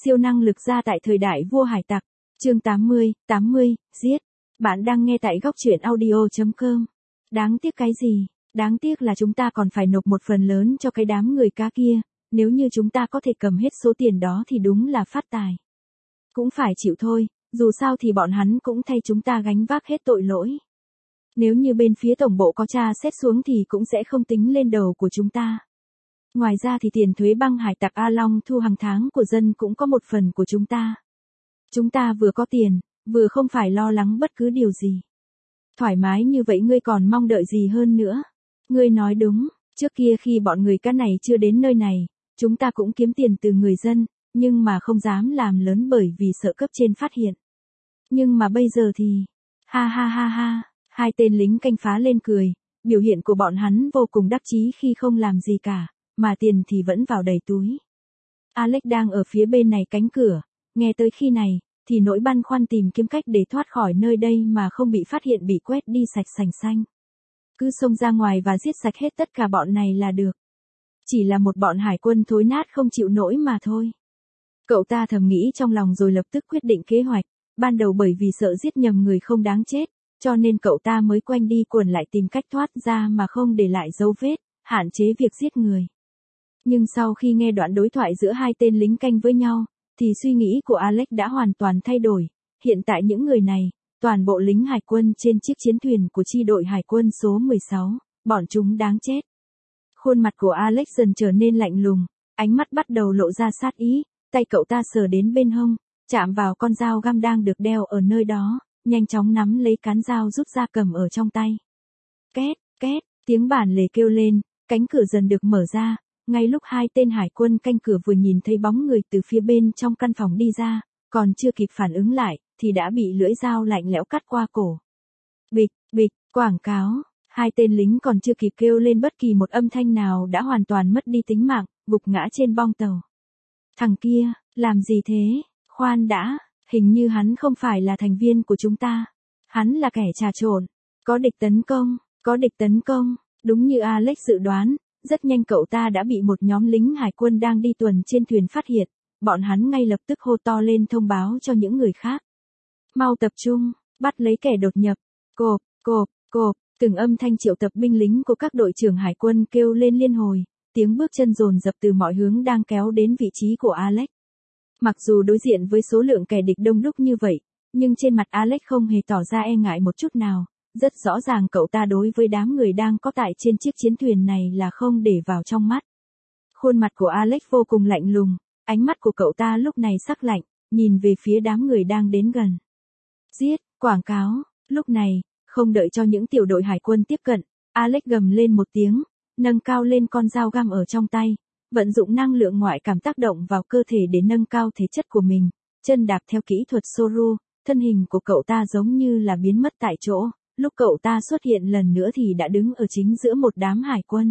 Siêu năng lực gia tại thời đại vua hải tặc. Chương 80, giết. Bạn đang nghe tại góc truyện audio.com. Đáng tiếc cái gì? Đáng tiếc là chúng ta còn phải nộp một phần lớn cho cái đám người cá kia, nếu như chúng ta có thể cầm hết số tiền đó thì đúng là phát tài. Cũng phải chịu thôi, dù sao thì bọn hắn cũng thay chúng ta gánh vác hết tội lỗi. Nếu như bên phía tổng bộ có tra xét xuống thì cũng sẽ không tính lên đầu của chúng ta. Ngoài ra thì tiền thuế băng hải tặc A Long thu hàng tháng của dân cũng có một phần của chúng ta. Chúng ta vừa có tiền, vừa không phải lo lắng bất cứ điều gì. Thoải mái như vậy ngươi còn mong đợi gì hơn nữa? Ngươi nói đúng, trước kia khi bọn người cá này chưa đến nơi này, chúng ta cũng kiếm tiền từ người dân, nhưng mà không dám làm lớn bởi vì sợ cấp trên phát hiện. Nhưng mà bây giờ thì, ha ha ha ha, hai tên lính canh phá lên cười, biểu hiện của bọn hắn vô cùng đắc chí khi không làm gì cả, mà tiền thì vẫn vào đầy túi. Alex đang ở phía bên này cánh cửa, nghe tới khi này, thì nỗi băn khoăn tìm kiếm cách để thoát khỏi nơi đây mà không bị phát hiện bị quét đi sạch sành xanh. Cứ xông ra ngoài và giết sạch hết tất cả bọn này là được. Chỉ là một bọn hải quân thối nát không chịu nổi mà thôi. Cậu ta thầm nghĩ trong lòng rồi lập tức quyết định kế hoạch. Ban đầu bởi vì sợ giết nhầm người không đáng chết, cho nên cậu ta mới quanh đi quẩn lại tìm cách thoát ra mà không để lại dấu vết, hạn chế việc giết người. Nhưng sau khi nghe đoạn đối thoại giữa hai tên lính canh với nhau, thì suy nghĩ của Alex đã hoàn toàn thay đổi. Hiện tại những người này, toàn bộ lính hải quân trên chiếc chiến thuyền của chi đội hải quân số 16, bọn chúng đáng chết. Khuôn mặt của Alex dần trở nên lạnh lùng, ánh mắt bắt đầu lộ ra sát ý, tay cậu ta sờ đến bên hông, chạm vào con dao găm đang được đeo ở nơi đó, nhanh chóng nắm lấy cán dao rút ra cầm ở trong tay. Két, két, tiếng bản lề kêu lên, cánh cửa dần được mở ra, ngay lúc hai tên hải quân canh cửa vừa nhìn thấy bóng người từ phía bên trong căn phòng đi ra, còn chưa kịp phản ứng lại, thì đã bị lưỡi dao lạnh lẽo cắt qua cổ. Bịch, bịch, quảng cáo, hai tên lính còn chưa kịp kêu lên bất kỳ một âm thanh nào đã hoàn toàn mất đi tính mạng, gục ngã trên bong tàu. Thằng kia, làm gì thế? Khoan đã, hình như hắn không phải là thành viên của chúng ta. Hắn là kẻ trà trộn. Có địch tấn công, có địch tấn công. Đúng như Alex dự đoán, rất nhanh cậu ta đã bị một nhóm lính hải quân đang đi tuần trên thuyền phát hiện. Bọn hắn ngay lập tức hô to lên thông báo cho những người khác. Mau tập trung, bắt lấy kẻ đột nhập. Cộp, cộp, cộp, từng âm thanh triệu tập binh lính của các đội trưởng hải quân kêu lên liên hồi. Tiếng bước chân dồn dập từ mọi hướng đang kéo đến vị trí của Alex. Mặc dù đối diện với số lượng kẻ địch đông đúc như vậy, nhưng trên mặt Alex không hề tỏ ra e ngại một chút nào. Rất rõ ràng cậu ta đối với đám người đang có tại trên chiếc chiến thuyền này là không để vào trong mắt. Khuôn mặt của Alex vô cùng lạnh lùng, ánh mắt của cậu ta lúc này sắc lạnh, nhìn về phía đám người đang đến gần. Giết, quảng cáo, lúc này, không đợi cho những tiểu đội hải quân tiếp cận, Alex gầm lên một tiếng, nâng cao lên con dao găm ở trong tay, vận dụng năng lượng ngoại cảm tác động vào cơ thể để nâng cao thể chất của mình, chân đạp theo kỹ thuật Soru, thân hình của cậu ta giống như là biến mất tại chỗ, lúc cậu ta xuất hiện lần nữa thì đã đứng ở chính giữa một đám hải quân.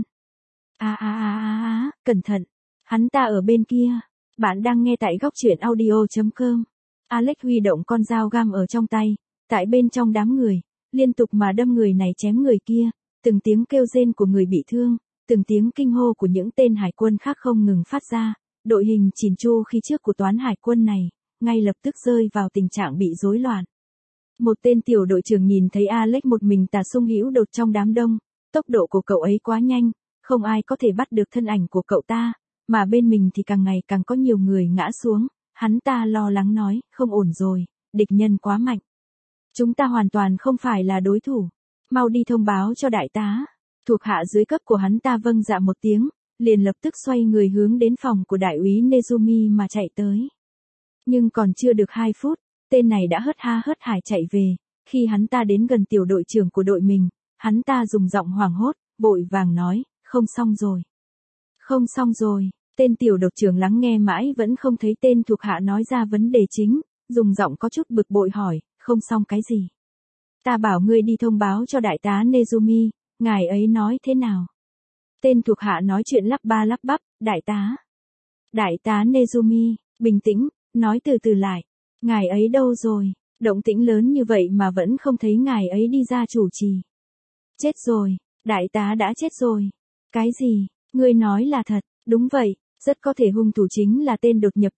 Cẩn thận, hắn ta ở bên kia. Bạn đang nghe tại góc truyện audio.com. Alex huy động con dao găm ở trong tay, tại bên trong đám người, liên tục mà đâm người này chém người kia, từng tiếng kêu rên của người bị thương, từng tiếng kinh hô của những tên hải quân khác không ngừng phát ra, đội hình chỉn chu khi trước của toán hải quân này, ngay lập tức rơi vào tình trạng bị rối loạn. Một tên tiểu đội trưởng nhìn thấy Alex một mình tà sung hữu đột trong đám đông, tốc độ của cậu ấy quá nhanh, không ai có thể bắt được thân ảnh của cậu ta, mà bên mình thì càng ngày càng có nhiều người ngã xuống, hắn ta lo lắng nói, không ổn rồi, địch nhân quá mạnh. Chúng ta hoàn toàn không phải là đối thủ, mau đi thông báo cho đại tá. Thuộc hạ dưới cấp của hắn ta vâng dạ một tiếng, liền lập tức xoay người hướng đến phòng của đại úy Nezumi mà chạy tới. Nhưng còn chưa được 2 phút, tên này đã hớt ha hớt hải chạy về, khi hắn ta đến gần tiểu đội trưởng của đội mình, hắn ta dùng giọng hoảng hốt, vội vàng nói, không xong rồi. Không xong rồi, tên tiểu đội trưởng lắng nghe mãi vẫn không thấy tên thuộc hạ nói ra vấn đề chính, dùng giọng có chút bực bội hỏi, không xong cái gì? Ta bảo ngươi đi thông báo cho đại tá Nezumi, ngài ấy nói thế nào? Tên thuộc hạ nói chuyện lắp ba lắp bắp, đại tá Nezumi, bình tĩnh, nói từ từ lại, ngài ấy đâu rồi, động tĩnh lớn như vậy mà vẫn không thấy ngài ấy đi ra chủ trì. Chết rồi, đại tá đã chết rồi. Cái gì, ngươi nói là thật, đúng vậy, rất có thể hung thủ chính là tên đột nhập kia,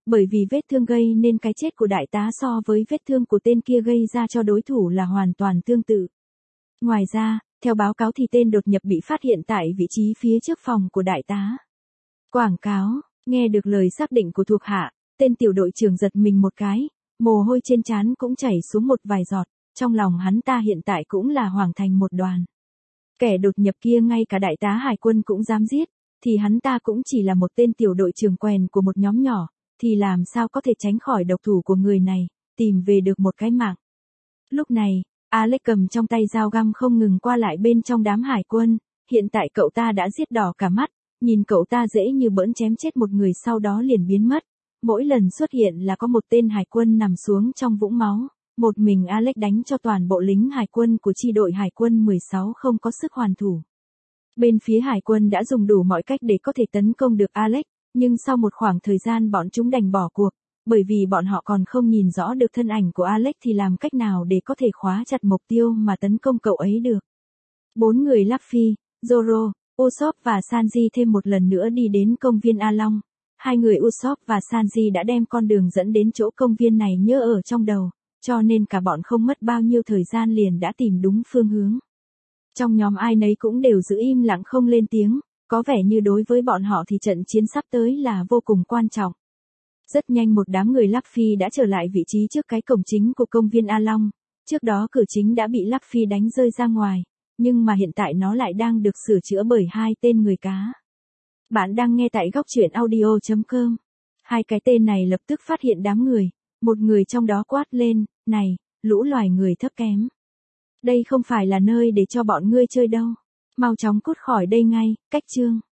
bởi vì vết thương gây nên cái chết của đại tá so với vết thương của tên kia gây ra cho đối thủ là hoàn toàn tương tự. Ngoài ra, theo báo cáo thì tên đột nhập bị phát hiện tại vị trí phía trước phòng của đại tá. Quảng cáo, nghe được lời xác định của thuộc hạ, tên tiểu đội trưởng giật mình một cái, mồ hôi trên trán cũng chảy xuống một vài giọt, trong lòng hắn ta hiện tại cũng là hoảng thành một đoàn. Kẻ đột nhập kia ngay cả đại tá hải quân cũng dám giết, thì hắn ta cũng chỉ là một tên tiểu đội trưởng quèn của một nhóm nhỏ, thì làm sao có thể tránh khỏi độc thủ của người này, tìm về được một cái mạng. Lúc này, Alex cầm trong tay dao găm không ngừng qua lại bên trong đám hải quân, hiện tại cậu ta đã giết đỏ cả mắt, nhìn cậu ta dễ như bỡn chém chết một người sau đó liền biến mất. Mỗi lần xuất hiện là có một tên hải quân nằm xuống trong vũng máu, một mình Alex đánh cho toàn bộ lính hải quân của chi đội hải quân 16 không có sức hoàn thủ. Bên phía hải quân đã dùng đủ mọi cách để có thể tấn công được Alex, nhưng sau một khoảng thời gian bọn chúng đành bỏ cuộc, bởi vì bọn họ còn không nhìn rõ được thân ảnh của Alex thì làm cách nào để có thể khóa chặt mục tiêu mà tấn công cậu ấy được. 4 người Luffy, Zoro, Usopp và Sanji thêm một lần nữa đi đến công viên A Long. Hai người Usopp và Sanji đã đem con đường dẫn đến chỗ công viên này nhớ ở trong đầu, cho nên cả bọn không mất bao nhiêu thời gian liền đã tìm đúng phương hướng. Trong nhóm ai nấy cũng đều giữ im lặng không lên tiếng, có vẻ như đối với bọn họ thì trận chiến sắp tới là vô cùng quan trọng. Rất nhanh một đám người Luffy đã trở lại vị trí trước cái cổng chính của công viên A Long, trước đó cửa chính đã bị Luffy đánh rơi ra ngoài, nhưng mà hiện tại nó lại đang được sửa chữa bởi hai tên người cá. Bạn đang nghe tại góc truyện audio.com. Hai cái tên này lập tức phát hiện đám người, một người trong đó quát lên, này, lũ loài người thấp kém. Đây không phải là nơi để cho bọn ngươi chơi đâu, mau chóng cút khỏi đây ngay, cách chương.